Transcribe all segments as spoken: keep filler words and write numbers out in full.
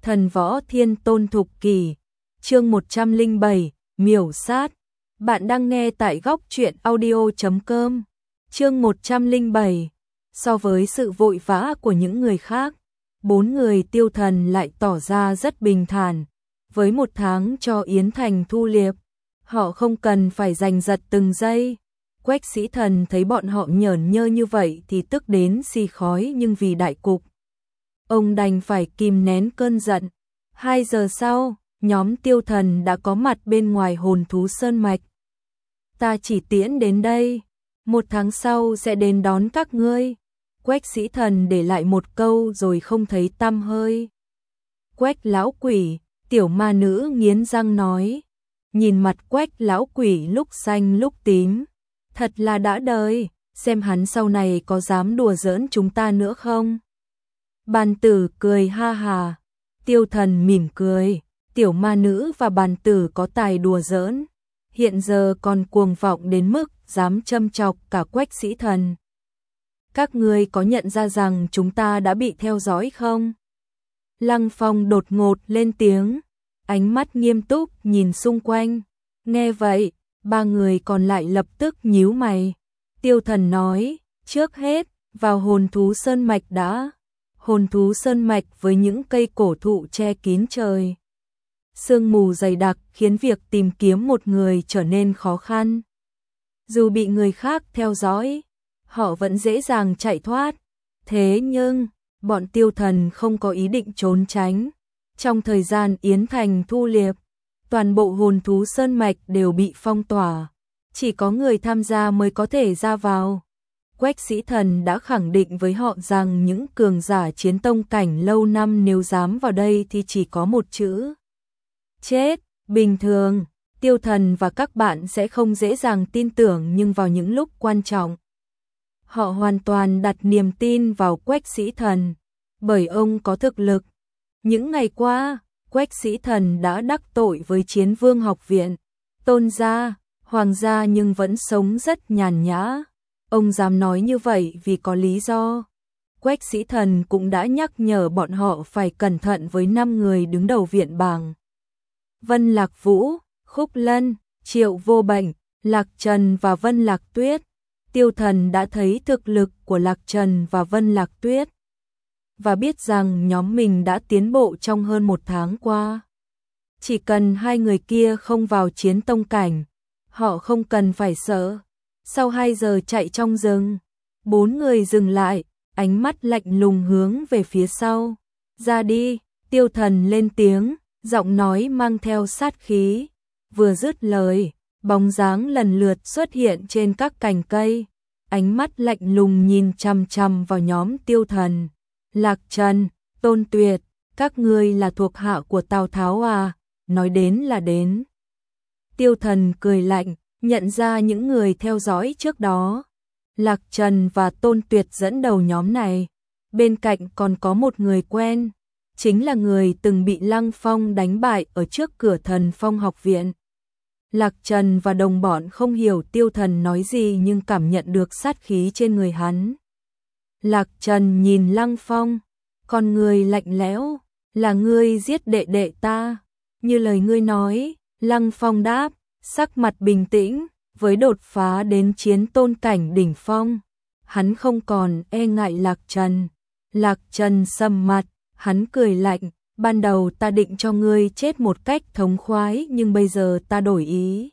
Thần võ thiên tôn thục kỷ, chương một trăm lẻ bảy, miểu sát. Bạn đang nghe tại góc truyện audio chấm com. Chương một trăm lẻ bảy. So với sự vội vã của những người khác, bốn người Tiêu Thần lại tỏ ra rất bình thản. Với một tháng cho Yến Thành thu liệp, họ không cần phải giành giật từng giây. Quách Sĩ Thần thấy bọn họ nhởn nhơ như vậy thì tức đến xì khói, nhưng vì đại cục, ông đành phải kìm nén cơn giận. Hai giờ sau, nhóm Tiêu Thần đã có mặt bên ngoài hồn thú sơn mạch. Ta chỉ tiễn đến đây, một tháng sau sẽ đến đón các ngươi. Quách Sĩ Thần để lại một câu rồi không thấy tăm hơi. Quách lão quỷ, tiểu ma nữ nghiến răng nói. Nhìn mặt Quách lão quỷ lúc xanh lúc tím, thật là đã đời, xem hắn sau này có dám đùa giỡn chúng ta nữa không. Bàn tử cười ha hà, Tiêu Thần mỉm cười, tiểu ma nữ và bàn tử có tài đùa giỡn, hiện giờ còn cuồng vọng đến mức dám châm chọc cả Quách Sĩ Thần. Các ngươi có nhận ra rằng chúng ta đã bị theo dõi không? Lăng Phong đột ngột lên tiếng, ánh mắt nghiêm túc nhìn xung quanh. Nghe vậy, ba người còn lại lập tức nhíu mày. Tiêu Thần nói, trước hết, vào hồn thú sơn mạch đã. Hồn thú sơn mạch với những cây cổ thụ che kín trời, sương mù dày đặc khiến việc tìm kiếm một người trở nên khó khăn. Dù bị người khác theo dõi, họ vẫn dễ dàng chạy thoát. Thế nhưng, bọn Tiêu Thần không có ý định trốn tránh. Trong thời gian Yến Thành thu liệp, toàn bộ hồn thú sơn mạch đều bị phong tỏa, chỉ có người tham gia mới có thể ra vào. Quách Sĩ Thần đã khẳng định với họ rằng những cường giả chiến tông cảnh lâu năm nếu dám vào đây thì chỉ có một chữ: chết. Bình thường, Tiêu Thần và các bạn sẽ không dễ dàng tin tưởng, nhưng vào những lúc quan trọng, họ hoàn toàn đặt niềm tin vào Quách Sĩ Thần, bởi ông có thực lực. Những ngày qua, Quách Sĩ Thần đã đắc tội với Chiến Vương học viện, Tôn gia, Hoàng gia, nhưng vẫn sống rất nhàn nhã. Ông dám nói như vậy vì có lý do. Quách Sĩ Thần cũng đã nhắc nhở bọn họ phải cẩn thận với năm người đứng đầu viện bảng: Vân Lạc Vũ, Khúc Lân, Triệu Vô Bệnh, Lạc Trần và Vân Lạc Tuyết. Tiêu Thần đã thấy thực lực của Lạc Trần và Vân Lạc Tuyết, và biết rằng nhóm mình đã tiến bộ trong hơn một tháng qua. Chỉ cần hai người kia không vào chiến tông cảnh, họ không cần phải sợ. Sau hai giờ chạy trong rừng, bốn người dừng lại, ánh mắt lạnh lùng hướng về phía sau. Ra đi, Tiêu Thần lên tiếng, giọng nói mang theo sát khí. Vừa dứt lời, bóng dáng lần lượt xuất hiện trên các cành cây, ánh mắt lạnh lùng nhìn chằm chằm vào nhóm Tiêu Thần. Lạc Trần, Tôn Tuyệt, các ngươi là thuộc hạ của Tào Tháo à? Nói đến là đến. Tiêu Thần cười lạnh, nhận ra những người theo dõi trước đó. Lạc Trần và Tôn Tuyệt dẫn đầu nhóm này. Bên cạnh còn có một người quen, chính là người từng bị Lăng Phong đánh bại ở trước cửa Thần Phong học viện. Lạc Trần và đồng bọn không hiểu Tiêu Thần nói gì, nhưng cảm nhận được sát khí trên người hắn. Lạc Trần nhìn Lăng Phong, con người lạnh lẽo, là ngươi giết đệ đệ ta, như lời ngươi nói. Lăng Phong đáp, sắc mặt bình tĩnh, với đột phá đến chiến tôn cảnh đỉnh phong, hắn không còn e ngại Lạc Trần. Lạc Trần sầm mặt, hắn cười lạnh, ban đầu ta định cho ngươi chết một cách thống khoái, nhưng bây giờ ta đổi ý.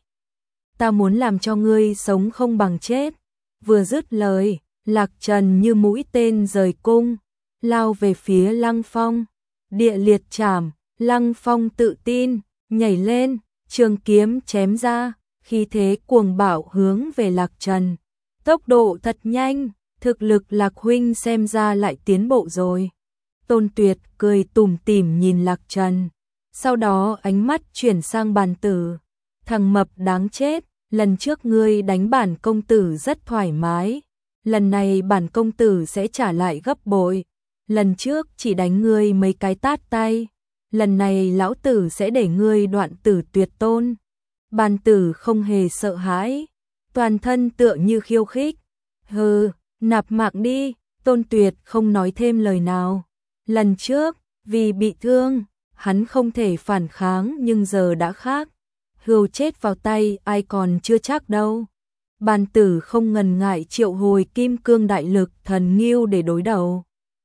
Ta muốn làm cho ngươi sống không bằng chết. Vừa dứt lời, Lạc Trần như mũi tên rời cung, lao về phía Lăng Phong. Địa liệt trảm, Lăng Phong tự tin, nhảy lên, trường kiếm chém ra, khí thế cuồng bạo hướng về Lạc Trần. Tốc độ thật nhanh, thực lực Lạc huynh xem ra lại tiến bộ rồi. Tôn Tuyệt cười tủm tỉm nhìn Lạc Trần, sau đó ánh mắt chuyển sang bàn tử. Thằng mập đáng chết, lần trước ngươi đánh bản công tử rất thoải mái, lần này bản công tử sẽ trả lại gấp bội. Lần trước chỉ đánh ngươi mấy cái tát tay, lần này lão tử sẽ để ngươi đoạn tử tuyệt tôn. Bàn tử không hề sợ hãi, toàn thân tựa như khiêu khích. Hừ, nạp mạng đi. Tôn Tuyệt không nói thêm lời nào. Lần trước, vì bị thương, Hắn không thể phản kháng nhưng giờ đã khác. Hươu chết vào tay ai còn chưa chắc đâu. Bàn tử không ngần ngại triệu hồi kim cương đại lực thần nghiêu để đối đầu.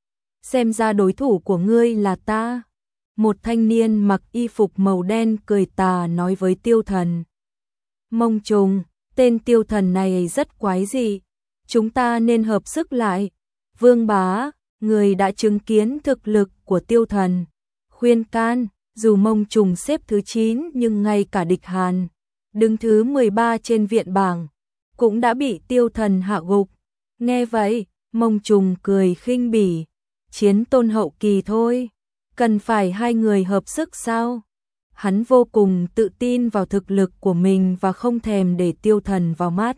Xem ra đối thủ của ngươi là ta. Một thanh niên mặc y phục màu đen cười tà nói với Tiêu Thần. Mông Trùng, tên Tiêu Thần này rất quái dị. Chúng ta nên hợp sức lại. Vương Bá, người đã chứng kiến thực lực của Tiêu Thần. Khuyên can, dù Mông Trùng xếp thứ chín nhưng ngay cả địch Hàn, đứng thứ mười ba trên viện bảng, cũng đã bị Tiêu Thần hạ gục. Nghe vậy, Mông Trùng cười khinh bỉ. Chiến tôn hậu kỳ thôi, cần phải hai người hợp sức sao? Hắn vô cùng tự tin vào thực lực của mình và không thèm để Tiêu Thần vào mắt.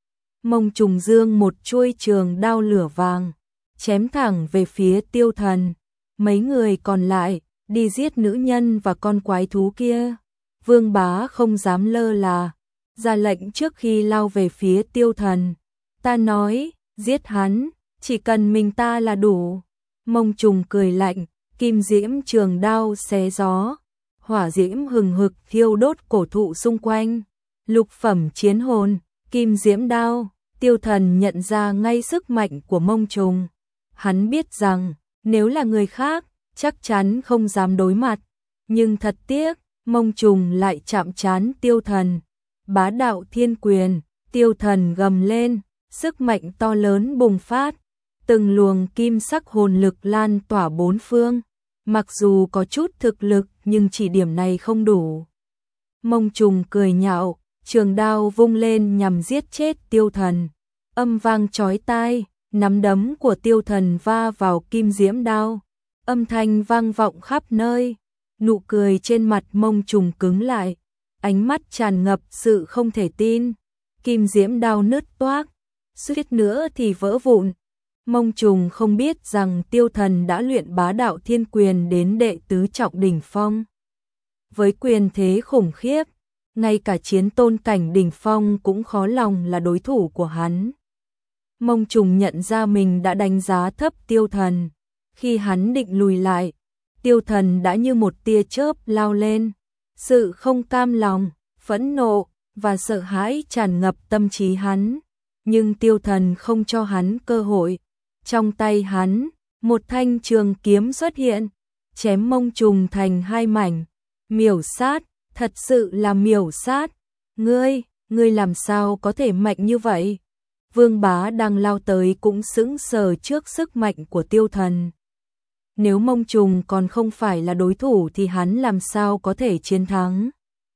Mông Trùng dương một chuôi trường đao lửa vàng, chém thẳng về phía Tiêu Thần. Mấy người còn lại, đi giết nữ nhân và con quái thú kia. Vương Bá không dám lơ là, ra lệnh trước khi lao về phía Tiêu Thần. Ta nói, giết hắn, chỉ cần mình ta là đủ. Mông Trùng cười lạnh, kim diễm trường đao xé gió, hỏa diễm hừng hực thiêu đốt cổ thụ xung quanh. Lục phẩm chiến hồn, kim diễm đao. Tiêu Thần nhận ra ngay sức mạnh của Mông Trùng. Hắn biết rằng, nếu là người khác, chắc chắn không dám đối mặt. Nhưng thật tiếc, Mông Trùng lại chạm trán Tiêu Thần. Bá đạo thiên quyền, Tiêu Thần gầm lên, sức mạnh to lớn bùng phát. Từng luồng kim sắc hồn lực lan tỏa bốn phương. Mặc dù có chút thực lực nhưng chỉ điểm này không đủ. Mông Trùng cười nhạo, trường đao vung lên nhằm giết chết Tiêu Thần. Âm vang chói tai, nắm đấm của Tiêu Thần va vào kim diễm đao. Âm thanh vang vọng khắp nơi. Nụ cười trên mặt Mông Trùng cứng lại. Ánh mắt tràn ngập sự không thể tin. Kim diễm đao nứt toác, suýt nữa thì vỡ vụn. Mông Trùng không biết rằng Tiêu Thần đã luyện bá đạo thiên quyền đến đệ tứ trọng đỉnh phong. Với quyền thế khủng khiếp, ngay cả chiến tôn cảnh đỉnh phong cũng khó lòng là đối thủ của hắn. Mông Trùng nhận ra mình đã đánh giá thấp Tiêu Thần. Khi hắn định lùi lại, Tiêu Thần đã như một tia chớp lao lên. Sự không cam lòng, phẫn nộ và sợ hãi tràn ngập tâm trí hắn. Nhưng Tiêu Thần không cho hắn cơ hội. Trong tay hắn, một thanh trường kiếm xuất hiện, chém Mông Trùng thành hai mảnh. Miểu sát, thật sự là miểu sát. Ngươi, ngươi làm sao có thể mạnh như vậy? Vương Bá đang lao tới cũng sững sờ trước sức mạnh của Tiêu Thần. Nếu Mông Trùng còn không phải là đối thủ thì hắn làm sao có thể chiến thắng?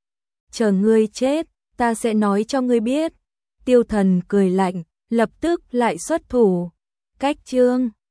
Chờ ngươi chết, ta sẽ nói cho ngươi biết. Tiêu Thần cười lạnh, lập tức lại xuất thủ. Cách chương